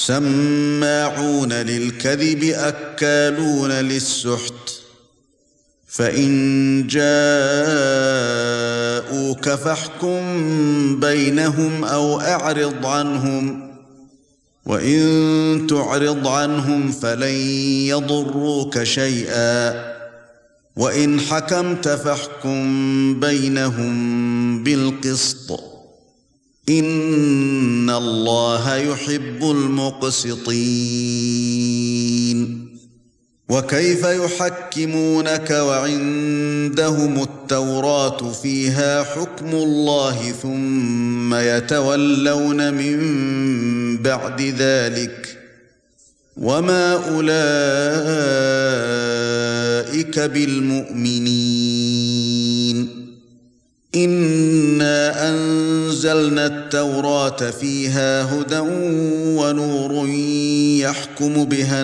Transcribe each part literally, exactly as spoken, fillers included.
سماعون للكذب أكالون للسحت فإن جاءوك فاحكم بينهم أو أعرض عنهم وإن تعرض عنهم فلن يضروك شيئا وإن حكمت فاحكم بينهم بالقسط إن الله يحب المقسطين وكيف يحكمونك وعندهم التوراة فيها حكم الله ثم يتولون من بعد ذلك وما أولئك بالمؤمنين إنا أنزلنا التوراة فيها هدى ونور يحكم بها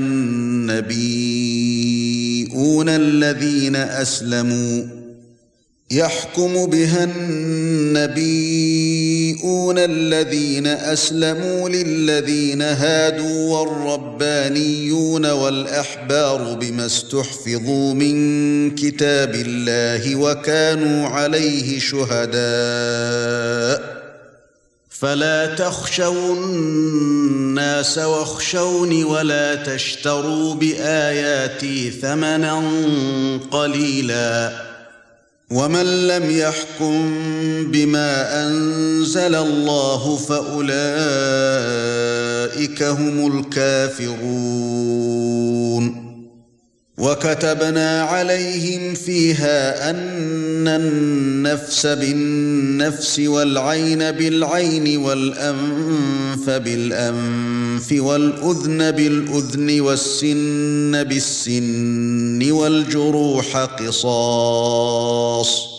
النبيون الذين أسلموا يحكم بها النبيون الذين أسلموا للذين هادوا والربانيون والأحبار بما استحفظوا من كتاب الله وكانوا عليه شهداء فلا تخشوا الناس واخشوني ولا تشتروا بآياتي ثمنا قليلا ومن لم يحكم بما أنزل الله فأولئك هم الكافرون وكتبنا عليهم فيها أن النفس بالنفس والعين بالعين والأنف بالأنف والأذن بالأذن والسن بالسن والجروح قصاص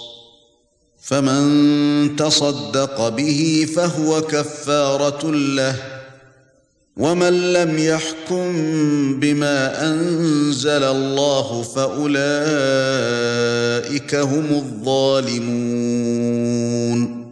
فمن تصدق به فهو كفارة له ومن لم يحكم بما أنزل الله فأولئك هم الظالمون